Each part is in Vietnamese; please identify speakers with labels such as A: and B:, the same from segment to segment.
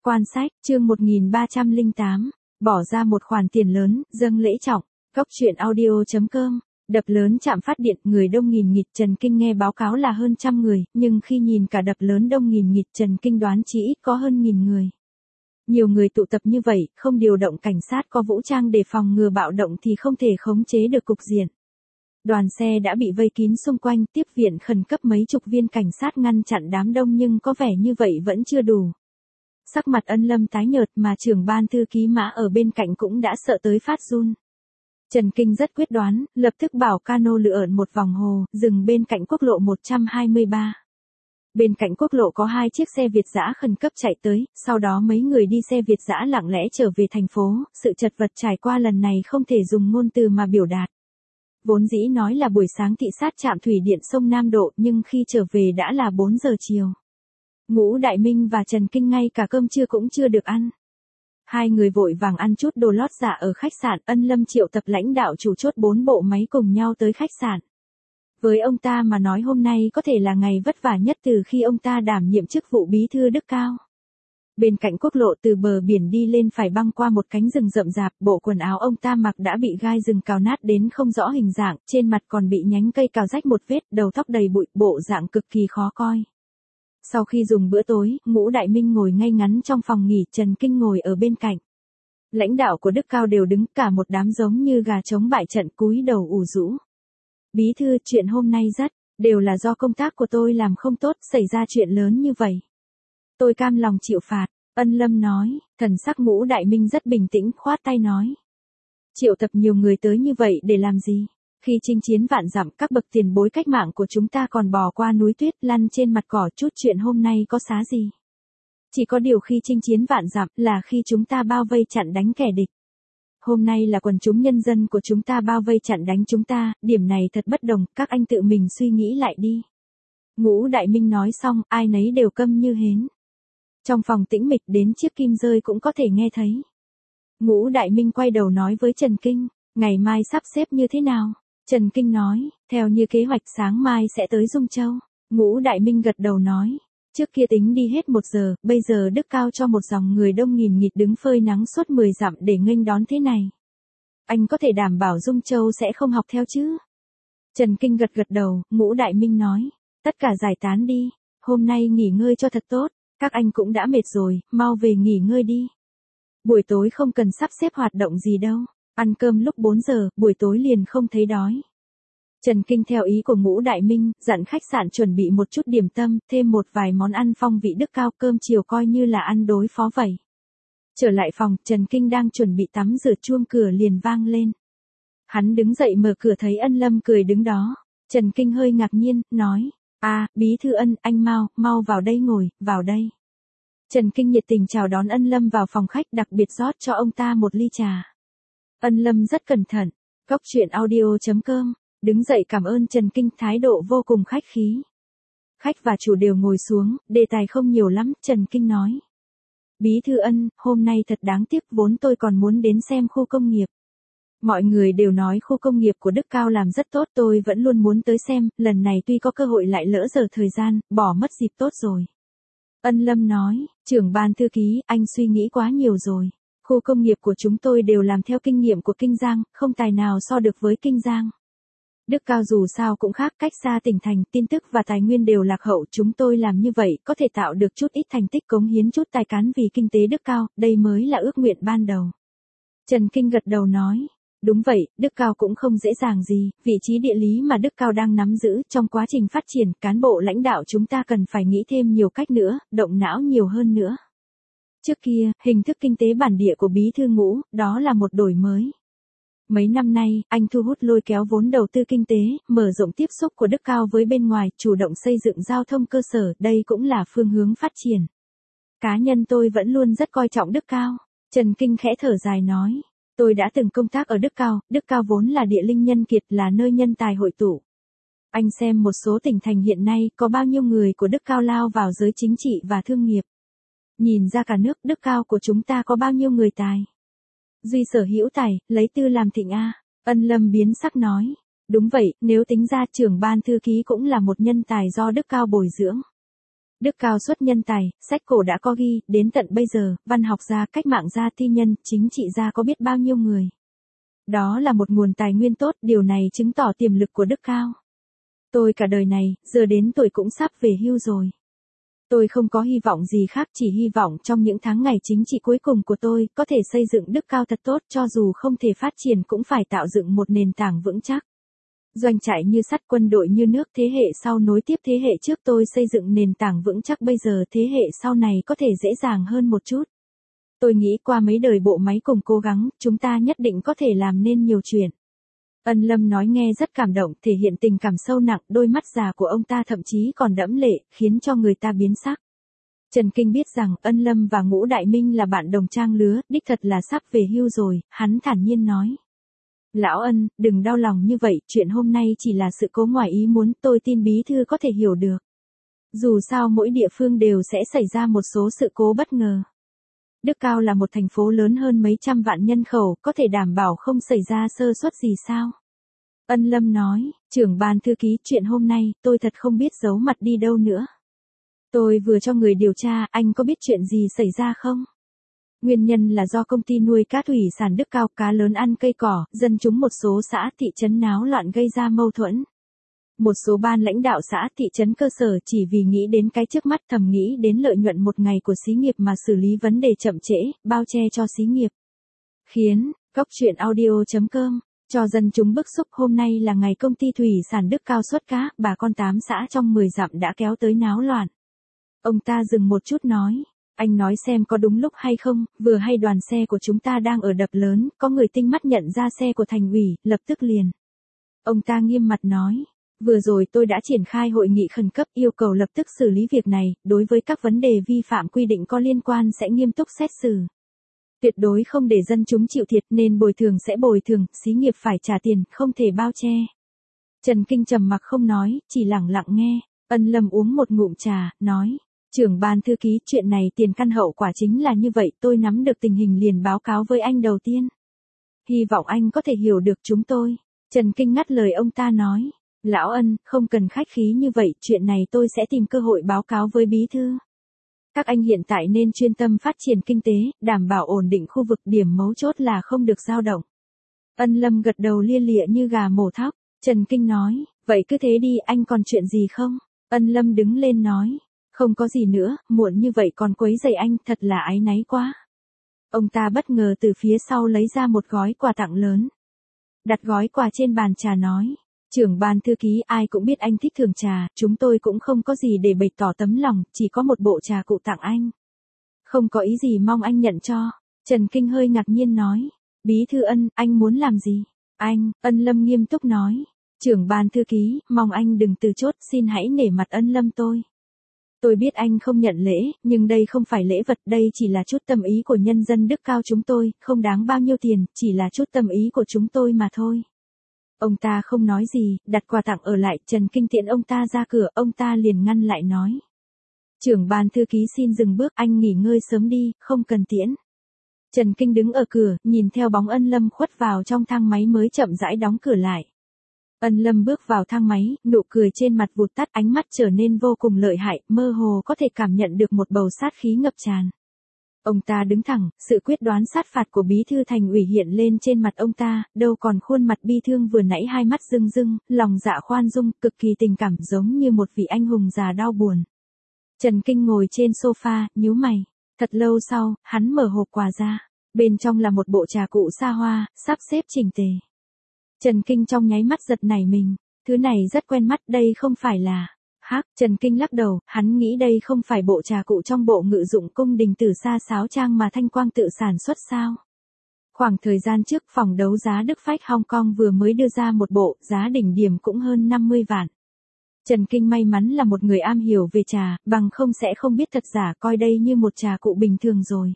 A: Quan sách, chương 1308, bỏ ra một khoản tiền lớn, dâng lễ trọng. Góc truyện audio.com, đập lớn trạm phát điện, người đông nghìn nghịt. Trần Kinh nghe báo cáo là hơn 100 người, nhưng khi nhìn cả đập lớn đông nghìn nghịt, Trần Kinh đoán chỉ ít có hơn 1000 người. Nhiều người tụ tập như vậy, không điều động cảnh sát có vũ trang để phòng ngừa bạo động thì không thể khống chế được cục diện. Đoàn xe đã bị vây kín xung quanh, tiếp viện khẩn cấp mấy chục viên cảnh sát ngăn chặn đám đông, nhưng có vẻ như vậy vẫn chưa đủ. Sắc mặt Ân Lâm tái nhợt mà trưởng ban thư ký Mã ở bên cạnh cũng đã sợ tới phát run. Trần Kinh rất quyết đoán, lập tức bảo cano lượn một vòng hồ, dừng bên cạnh quốc lộ 123. Bên cạnh quốc lộ có 2 chiếc xe Việt dã khẩn cấp chạy tới, sau đó mấy người đi xe Việt dã lặng lẽ trở về thành phố. Sự chật vật trải qua lần này không thể dùng ngôn từ mà biểu đạt. Vốn dĩ nói là buổi sáng thị sát trạm thủy điện sông Nam Độ, nhưng khi trở về đã là 4 giờ chiều. Ngũ Đại Minh và Trần Kinh ngay cả cơm trưa cũng chưa được ăn. Hai người vội vàng ăn chút đồ lót dạ ở khách sạn. Ân Lâm triệu tập lãnh đạo chủ chốt 4 bộ máy cùng nhau tới khách sạn. Với ông ta mà nói hôm nay có thể là ngày vất vả nhất từ khi ông ta đảm nhiệm chức vụ bí thư Đức Cao. Bên cạnh quốc lộ từ bờ biển đi lên phải băng qua một cánh rừng rậm rạp, bộ quần áo ông ta mặc đã bị gai rừng cào nát đến không rõ hình dạng, trên mặt còn bị nhánh cây cào rách một vết, đầu tóc đầy bụi, bộ dạng cực kỳ khó coi. Sau khi dùng bữa tối, Ngũ Đại Minh ngồi ngay ngắn trong phòng nghỉ, Trần Kinh ngồi ở bên cạnh. Lãnh đạo của Đức Cao đều đứng, cả một đám giống như gà trống bại trận, cúi đầu ủ rũ. Bí thư, chuyện hôm nay đều là do công tác của tôi làm không tốt, xảy ra chuyện lớn như vậy. Tôi cam lòng chịu phạt, Ân Lâm nói. Thần sắc Ngũ Đại Minh rất bình tĩnh, khoát tay nói. Triệu tập nhiều người tới như vậy để làm gì? Khi chinh chiến vạn dặm, các bậc tiền bối cách mạng của chúng ta còn bò qua núi tuyết, lăn trên mặt cỏ, chút chuyện hôm nay có xá gì? Chỉ có điều khi chinh chiến vạn dặm là khi chúng ta bao vây chặn đánh kẻ địch. Hôm nay là quần chúng nhân dân của chúng ta bao vây chặn đánh chúng ta, điểm này thật bất đồng, các anh tự mình suy nghĩ lại đi. Ngũ Đại Minh nói xong, ai nấy đều câm như hến. Trong phòng tĩnh mịch đến chiếc kim rơi cũng có thể nghe thấy. Ngũ Đại Minh quay đầu nói với Trần Kinh, ngày mai sắp xếp như thế nào? Trần Kinh nói, theo như kế hoạch sáng mai sẽ tới Dung Châu. Ngũ Đại Minh gật đầu nói, trước kia tính đi hết 1 giờ, bây giờ Đức Cao cho một dòng người đông nghìn nghịt đứng phơi nắng suốt 10 dặm để nghênh đón thế này. Anh có thể đảm bảo Dung Châu sẽ không học theo chứ? Trần Kinh gật đầu. Ngũ Đại Minh nói, tất cả giải tán đi, hôm nay nghỉ ngơi cho thật tốt, các anh cũng đã mệt rồi, mau về nghỉ ngơi đi. Buổi tối không cần sắp xếp hoạt động gì đâu. Ăn cơm lúc 4 giờ, buổi tối liền không thấy đói. Trần Kinh theo ý của Ngũ Đại Minh, dặn khách sạn chuẩn bị một chút điểm tâm, thêm một vài món ăn phong vị Đức Cao, cơm chiều coi như là ăn đối phó vậy. Trở lại phòng, Trần Kinh đang chuẩn bị tắm rửa, chuông cửa liền vang lên. Hắn đứng dậy mở cửa thấy Ân Lâm cười đứng đó. Trần Kinh hơi ngạc nhiên, nói, bí thư Ân, anh mau vào đây ngồi, vào đây. Trần Kinh nhiệt tình chào đón Ân Lâm vào phòng khách, đặc biệt rót cho ông ta một ly trà. Ân Lâm rất cẩn thận. Góc truyện audio.com, đứng dậy cảm ơn Trần Kinh, thái độ vô cùng khách khí. Khách và chủ đều ngồi xuống, đề tài không nhiều lắm, Trần Kinh nói. Bí thư Ân, hôm nay thật đáng tiếc, vốn tôi còn muốn đến xem khu công nghiệp. Mọi người đều nói khu công nghiệp của Đức Cao làm rất tốt, tôi vẫn luôn muốn tới xem, lần này tuy có cơ hội lại lỡ giờ thời gian, bỏ mất dịp tốt rồi. Ân Lâm nói, trưởng ban thư ký, anh suy nghĩ quá nhiều rồi. Khu công nghiệp của chúng tôi đều làm theo kinh nghiệm của Kinh Giang, không tài nào so được với Kinh Giang. Đức Cao dù sao cũng khác, cách xa tỉnh thành, tin tức và tài nguyên đều lạc hậu, chúng tôi làm như vậy có thể tạo được chút ít thành tích, cống hiến chút tài cán vì kinh tế Đức Cao, đây mới là ước nguyện ban đầu. Trần Kinh gật đầu nói, đúng vậy, Đức Cao cũng không dễ dàng gì, vị trí địa lý mà Đức Cao đang nắm giữ, trong quá trình phát triển, cán bộ lãnh đạo chúng ta cần phải nghĩ thêm nhiều cách nữa, động não nhiều hơn nữa. Trước kia, hình thức kinh tế bản địa của Bí thư Ngũ, đó là một đổi mới. Mấy năm nay, anh thu hút lôi kéo vốn đầu tư kinh tế, mở rộng tiếp xúc của Đức Cao với bên ngoài, chủ động xây dựng giao thông cơ sở, đây cũng là phương hướng phát triển. Cá nhân tôi vẫn luôn rất coi trọng Đức Cao. Trần Kinh khẽ thở dài nói, tôi đã từng công tác ở Đức Cao vốn là địa linh nhân kiệt, là nơi nhân tài hội tụ. Anh xem một số tỉnh thành hiện nay có bao nhiêu người của Đức Cao lao vào giới chính trị và thương nghiệp. Nhìn ra cả nước, Đức Cao của chúng ta có bao nhiêu người tài. Duy sở hữu tài, lấy tư làm thịnh a. Ân Lâm biến sắc nói, đúng vậy, nếu tính ra trưởng ban thư ký cũng là một nhân tài do Đức Cao bồi dưỡng. Đức Cao xuất nhân tài, sách cổ đã có ghi, đến tận bây giờ, văn học gia, cách mạng gia, thi nhân, chính trị gia có biết bao nhiêu người. Đó là một nguồn tài nguyên tốt, điều này chứng tỏ tiềm lực của Đức Cao. Tôi cả đời này, giờ đến tuổi cũng sắp về hưu rồi. Tôi không có hy vọng gì khác, chỉ hy vọng trong những tháng ngày chính trị cuối cùng của tôi, có thể xây dựng Đức Cao thật tốt, cho dù không thể phát triển cũng phải tạo dựng một nền tảng vững chắc. Doanh trại như sắt, quân đội như nước, thế hệ sau nối tiếp thế hệ trước, tôi xây dựng nền tảng vững chắc, bây giờ thế hệ sau này có thể dễ dàng hơn một chút. Tôi nghĩ qua mấy đời bộ máy cùng cố gắng, chúng ta nhất định có thể làm nên nhiều chuyện. Ân Lâm nói nghe rất cảm động, thể hiện tình cảm sâu nặng, đôi mắt già của ông ta thậm chí còn đẫm lệ, khiến cho người ta biến sắc. Trần Kinh biết rằng Ân Lâm và Ngũ Đại Minh là bạn đồng trang lứa, đích thật là sắp về hưu rồi, hắn thản nhiên nói. Lão Ân, đừng đau lòng như vậy, chuyện hôm nay chỉ là sự cố ngoài ý muốn, tôi tin bí thư có thể hiểu được. Dù sao mỗi địa phương đều sẽ xảy ra một số sự cố bất ngờ. Đức Cao là một thành phố lớn hơn mấy trăm vạn nhân khẩu, có thể đảm bảo không xảy ra sơ suất gì sao? Ân Lâm nói, trưởng ban thư ký, chuyện hôm nay, tôi thật không biết giấu mặt đi đâu nữa. Tôi vừa cho người điều tra, anh có biết chuyện gì xảy ra không? Nguyên nhân là do công ty nuôi cá thủy sản Đức Cao, cá lớn ăn cây cỏ, dân chúng một số xã thị trấn náo loạn gây ra mâu thuẫn. Một số ban lãnh đạo xã thị trấn cơ sở chỉ vì nghĩ đến cái trước mắt, thầm nghĩ đến lợi nhuận một ngày của xí nghiệp mà xử lý vấn đề chậm trễ, bao che cho xí nghiệp. Khiến, Góc Chuyện Audio.com, cho dân chúng bức xúc. Hôm nay là ngày công ty thủy sản Đức Cao xuất cá, bà con 8 xã trong 10 dặm đã kéo tới náo loạn. Ông ta dừng một chút nói, anh nói xem có đúng lúc hay không, vừa hay đoàn xe của chúng ta đang ở đập lớn, có người tinh mắt nhận ra xe của thành ủy, lập tức liền. Ông ta nghiêm mặt nói. Vừa rồi tôi đã triển khai hội nghị khẩn cấp yêu cầu lập tức xử lý việc này, đối với các vấn đề vi phạm quy định có liên quan sẽ nghiêm túc xét xử. Tuyệt đối không để dân chúng chịu thiệt, nên bồi thường sẽ bồi thường, xí nghiệp phải trả tiền, không thể bao che. Trần Kinh trầm mặc không nói, chỉ lặng lặng nghe. Ân Lâm uống một ngụm trà, nói, trưởng ban thư ký, chuyện này tiền căn hậu quả chính là như vậy, tôi nắm được tình hình liền báo cáo với anh đầu tiên. Hy vọng anh có thể hiểu được chúng tôi. Trần Kinh ngắt lời ông ta nói. Lão Ân, không cần khách khí như vậy, chuyện này tôi sẽ tìm cơ hội báo cáo với bí thư. Các anh hiện tại nên chuyên tâm phát triển kinh tế, đảm bảo ổn định khu vực, điểm mấu chốt là không được dao động. Ân Lâm gật đầu lia lịa như gà mổ thóc. Trần Kinh nói, vậy cứ thế đi, anh còn chuyện gì không? Ân Lâm đứng lên nói, không có gì nữa, muộn như vậy còn quấy rầy anh, thật là áy náy quá. Ông ta bất ngờ từ phía sau lấy ra một gói quà tặng lớn. Đặt gói quà trên bàn trà nói. Trưởng ban thư ký, ai cũng biết anh thích thưởng trà, chúng tôi cũng không có gì để bày tỏ tấm lòng, chỉ có một bộ trà cụ tặng anh. Không có ý gì, mong anh nhận cho. Trần Kinh hơi ngạc nhiên nói. Bí thư Ân, anh muốn làm gì? Anh, Ân Lâm nghiêm túc nói. Trưởng ban thư ký, mong anh đừng từ chối, xin hãy nể mặt Ân Lâm tôi. Tôi biết anh không nhận lễ, nhưng đây không phải lễ vật, đây chỉ là chút tâm ý của nhân dân Đức Cao chúng tôi, không đáng bao nhiêu tiền, chỉ là chút tâm ý của chúng tôi mà thôi. Ông ta không nói gì, đặt quà tặng ở lại, Trần Kinh tiễn ông ta ra cửa, ông ta liền ngăn lại nói. Trưởng ban thư ký xin dừng bước, anh nghỉ ngơi sớm đi, không cần tiễn. Trần Kinh đứng ở cửa, nhìn theo bóng Ân Lâm khuất vào trong thang máy mới chậm rãi đóng cửa lại. Ân Lâm bước vào thang máy, nụ cười trên mặt vụt tắt, ánh mắt trở nên vô cùng lợi hại, mơ hồ có thể cảm nhận được một bầu sát khí ngập tràn. Ông ta đứng thẳng, sự quyết đoán sát phạt của bí thư thành ủy hiện lên trên mặt ông ta, đâu còn khuôn mặt bi thương vừa nãy, hai mắt rưng rưng, lòng dạ khoan dung, cực kỳ tình cảm, giống như một vị anh hùng già đau buồn. Trần Kinh ngồi trên sofa, nhíu mày. Thật lâu sau, hắn mở hộp quà ra. Bên trong là một bộ trà cụ xa hoa, sắp xếp chỉnh tề. Trần Kinh trong nháy mắt giật nảy mình. Thứ này rất quen mắt, đây không phải là... Hắc, Trần Kinh lắc đầu, hắn nghĩ đây không phải bộ trà cụ trong bộ ngự dụng cung đình Tử Sa Sáo Trang mà Thanh Quang tự sản xuất sao? Khoảng thời gian trước, phòng đấu giá Đức Phách Hong Kong vừa mới đưa ra một bộ, giá đỉnh điểm cũng hơn 50 vạn. Trần Kinh may mắn là một người am hiểu về trà, bằng không sẽ không biết thật giả, coi đây như một trà cụ bình thường rồi.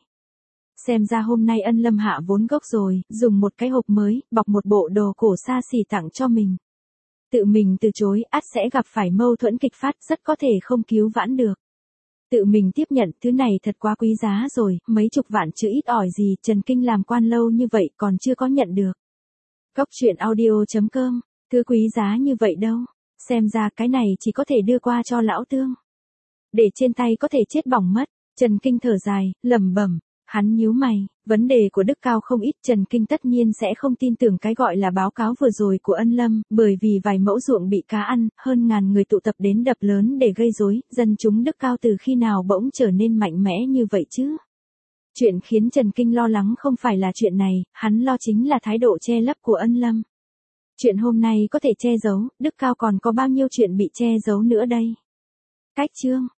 A: Xem ra hôm nay Ân Lâm hạ vốn gốc rồi, dùng một cái hộp mới, bọc một bộ đồ cổ xa xỉ tặng cho mình. Tự mình từ chối, ắt sẽ gặp phải mâu thuẫn kịch phát, rất có thể không cứu vãn được. Tự mình tiếp nhận, thứ này thật quá quý giá rồi, mấy chục vạn chứ ít ỏi gì, Trần Kinh làm quan lâu như vậy còn chưa có nhận được. Góc Chuyện Audio.com, thứ quý giá như vậy đâu, xem ra cái này chỉ có thể đưa qua cho lão Tương. để trên tay có thể chết bỏng mất. Trần Kinh thở dài, lẩm bẩm, hắn nhíu mày, vấn đề của Đức Cao không ít, Trần Kinh tất nhiên sẽ không tin tưởng cái gọi là báo cáo vừa rồi của Ân Lâm, bởi vì vài mẫu ruộng bị cá ăn, hơn ngàn người tụ tập đến đập lớn để gây rối, dân chúng Đức Cao từ khi nào bỗng trở nên mạnh mẽ như vậy chứ? Chuyện khiến Trần Kinh lo lắng không phải là chuyện này, hắn lo chính là thái độ che lấp của Ân Lâm. Chuyện hôm nay có thể che giấu, Đức Cao còn có bao nhiêu chuyện bị che giấu nữa đây? Cách chương